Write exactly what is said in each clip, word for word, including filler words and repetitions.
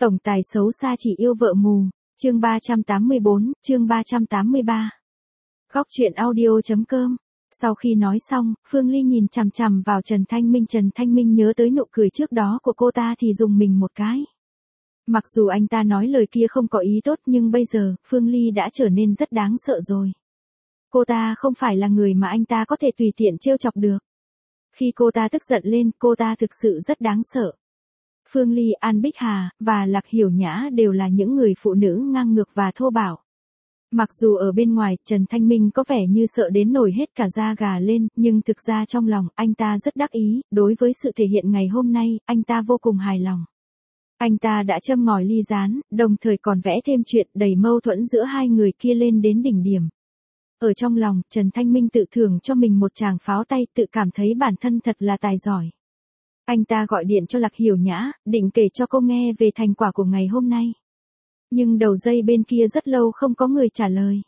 Tổng tài xấu xa chỉ yêu vợ mù, chương ba trăm tám mươi bốn, chương ba trăm tám mươi ba. Góc truyện audio.com. Sau khi nói xong, Phương Ly nhìn chằm chằm vào Trần Thanh Minh. Trần Thanh Minh nhớ tới nụ cười trước đó của cô ta thì dùng mình một cái. Mặc dù anh ta nói lời kia không có ý tốt nhưng bây giờ, Phương Ly đã trở nên rất đáng sợ rồi. Cô ta không phải là người mà anh ta có thể tùy tiện trêu chọc được. Khi cô ta tức giận lên, cô ta thực sự rất đáng sợ. Phương Ly, An Bích Hà, và Lạc Hiểu Nhã đều là những người phụ nữ ngang ngược và thô bạo. Mặc dù ở bên ngoài, Trần Thanh Minh có vẻ như sợ đến nổi hết cả da gà lên, nhưng thực ra trong lòng, anh ta rất đắc ý, đối với sự thể hiện ngày hôm nay, anh ta vô cùng hài lòng. Anh ta đã châm ngòi ly gián, đồng thời còn vẽ thêm chuyện đầy mâu thuẫn giữa hai người kia lên đến đỉnh điểm. Ở trong lòng, Trần Thanh Minh tự thưởng cho mình một tràng pháo tay, tự cảm thấy bản thân thật là tài giỏi. Anh ta gọi điện cho Lạc Hiểu Nhã, định kể cho cô nghe về thành quả của ngày hôm nay. Nhưng đầu dây bên kia rất lâu không có người trả lời.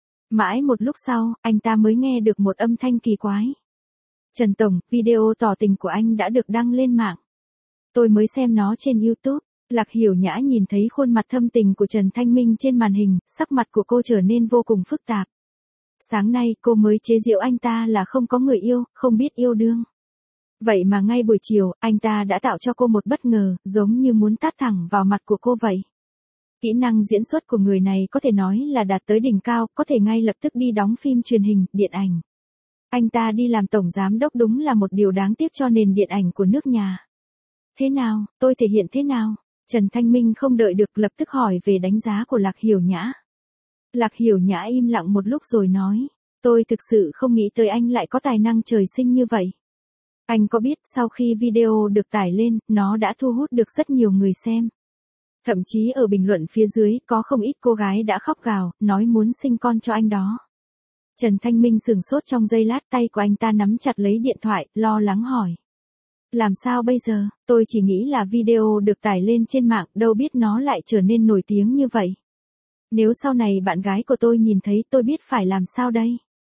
Mãi một lúc sau, anh ta mới nghe được một âm thanh kỳ quái. Trần Tổng, video tỏ tình của anh đã được đăng lên mạng. Tôi mới xem nó trên YouTube. Lạc Hiểu Nhã nhìn thấy khuôn mặt thâm tình của Trần Thanh Minh trên màn hình, sắc mặt của cô trở nên vô cùng phức tạp. Sáng nay cô mới chế giễu anh ta là không có người yêu, không biết yêu đương. Vậy mà ngay buổi chiều, anh ta đã tạo cho cô một bất ngờ, giống như muốn tát thẳng vào mặt của cô vậy. Kỹ năng diễn xuất của người này có thể nói là đạt tới đỉnh cao, có thể ngay lập tức đi đóng phim truyền hình, điện ảnh. Anh ta đi làm tổng giám đốc đúng là một điều đáng tiếc cho nền điện ảnh của nước nhà. Thế nào, tôi thể hiện thế nào? Trần Thanh Minh không đợi được lập tức hỏi về đánh giá của Lạc Hiểu Nhã. Lạc Hiểu Nhã im lặng một lúc rồi nói, tôi thực sự không nghĩ tới anh lại có tài năng trời sinh như vậy. Anh có biết sau khi video được tải lên, nó đã thu hút được rất nhiều người xem. Thậm chí ở bình luận phía dưới có không ít cô gái đã khóc gào, nói muốn sinh con cho anh đó. Trần Thanh Minh sửng sốt trong giây lát, tay của anh ta nắm chặt lấy điện thoại, lo lắng hỏi. Làm sao bây giờ, tôi chỉ nghĩ là video được tải lên trên mạng, đâu biết nó lại trở nên nổi tiếng như vậy. Nếu sau này bạn gái của tôi nhìn thấy tôi biết phải làm sao đây?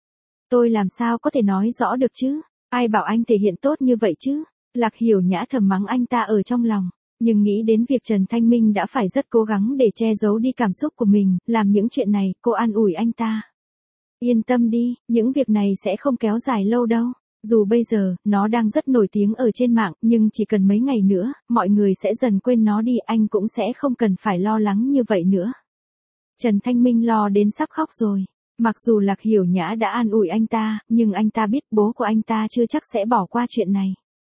Tôi làm sao có thể nói rõ được chứ? Ai bảo anh thể hiện tốt như vậy chứ? Lạc Hiểu Nhã thầm mắng anh ta ở trong lòng. Nhưng nghĩ đến việc Trần Thanh Minh đã phải rất cố gắng để che giấu đi cảm xúc của mình, làm những chuyện này, cô an ủi anh ta. Yên tâm đi, những việc này sẽ không kéo dài lâu đâu. Dù bây giờ, nó đang rất nổi tiếng ở trên mạng, nhưng chỉ cần mấy ngày nữa, mọi người sẽ dần quên nó đi, anh cũng sẽ không cần phải lo lắng như vậy nữa. Trần Thanh Minh lo đến sắp khóc rồi. Mặc dù Lạc Hiểu Nhã đã an ủi anh ta, nhưng anh ta biết bố của anh ta chưa chắc sẽ bỏ qua chuyện này.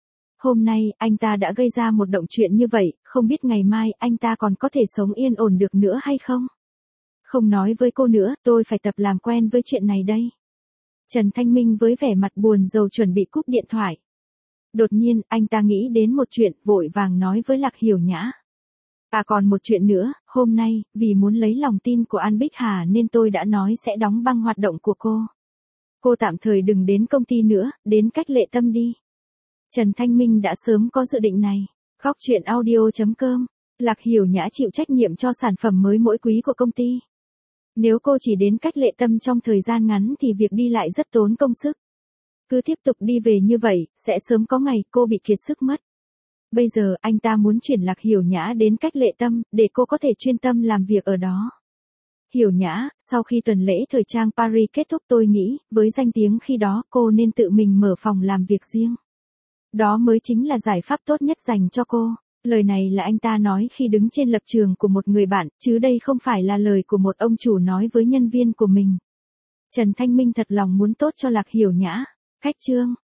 Hôm nay, anh ta đã gây ra một động chuyện như vậy, không biết ngày mai anh ta còn có thể sống yên ổn được nữa hay không? Không nói với cô nữa, tôi phải tập làm quen với chuyện này đây. Trần Thanh Minh với vẻ mặt buồn rầu chuẩn bị cúp điện thoại. Đột nhiên, anh ta nghĩ đến một chuyện, vội vàng nói với Lạc Hiểu Nhã. À còn một chuyện nữa, hôm nay, vì muốn lấy lòng tin của An Bích Hà nên tôi đã nói sẽ đóng băng hoạt động của cô. Cô tạm thời đừng đến công ty nữa, đến Cách Lệ Tâm đi. Trần Thanh Minh đã sớm có dự định này. Góc truyện audio.com. Lạc Hiểu Nhã chịu trách nhiệm cho sản phẩm mới mỗi quý của công ty. Nếu cô chỉ đến Cách Lệ Tâm trong thời gian ngắn thì việc đi lại rất tốn công sức. Cứ tiếp tục đi về như vậy, sẽ sớm có ngày cô bị kiệt sức mất. Bây giờ anh ta muốn chuyển Lạc Hiểu Nhã đến Cách Lệ Tâm, để cô có thể chuyên tâm làm việc ở đó. Hiểu Nhã, sau khi tuần lễ thời trang Paris kết thúc tôi nghĩ, với danh tiếng khi đó cô nên tự mình mở phòng làm việc riêng. Đó mới chính là giải pháp tốt nhất dành cho cô. Lời này là anh ta nói khi đứng trên lập trường của một người bạn, chứ đây không phải là lời của một ông chủ nói với nhân viên của mình. Trần Thanh Minh thật lòng muốn tốt cho Lạc Hiểu Nhã. Khách chương.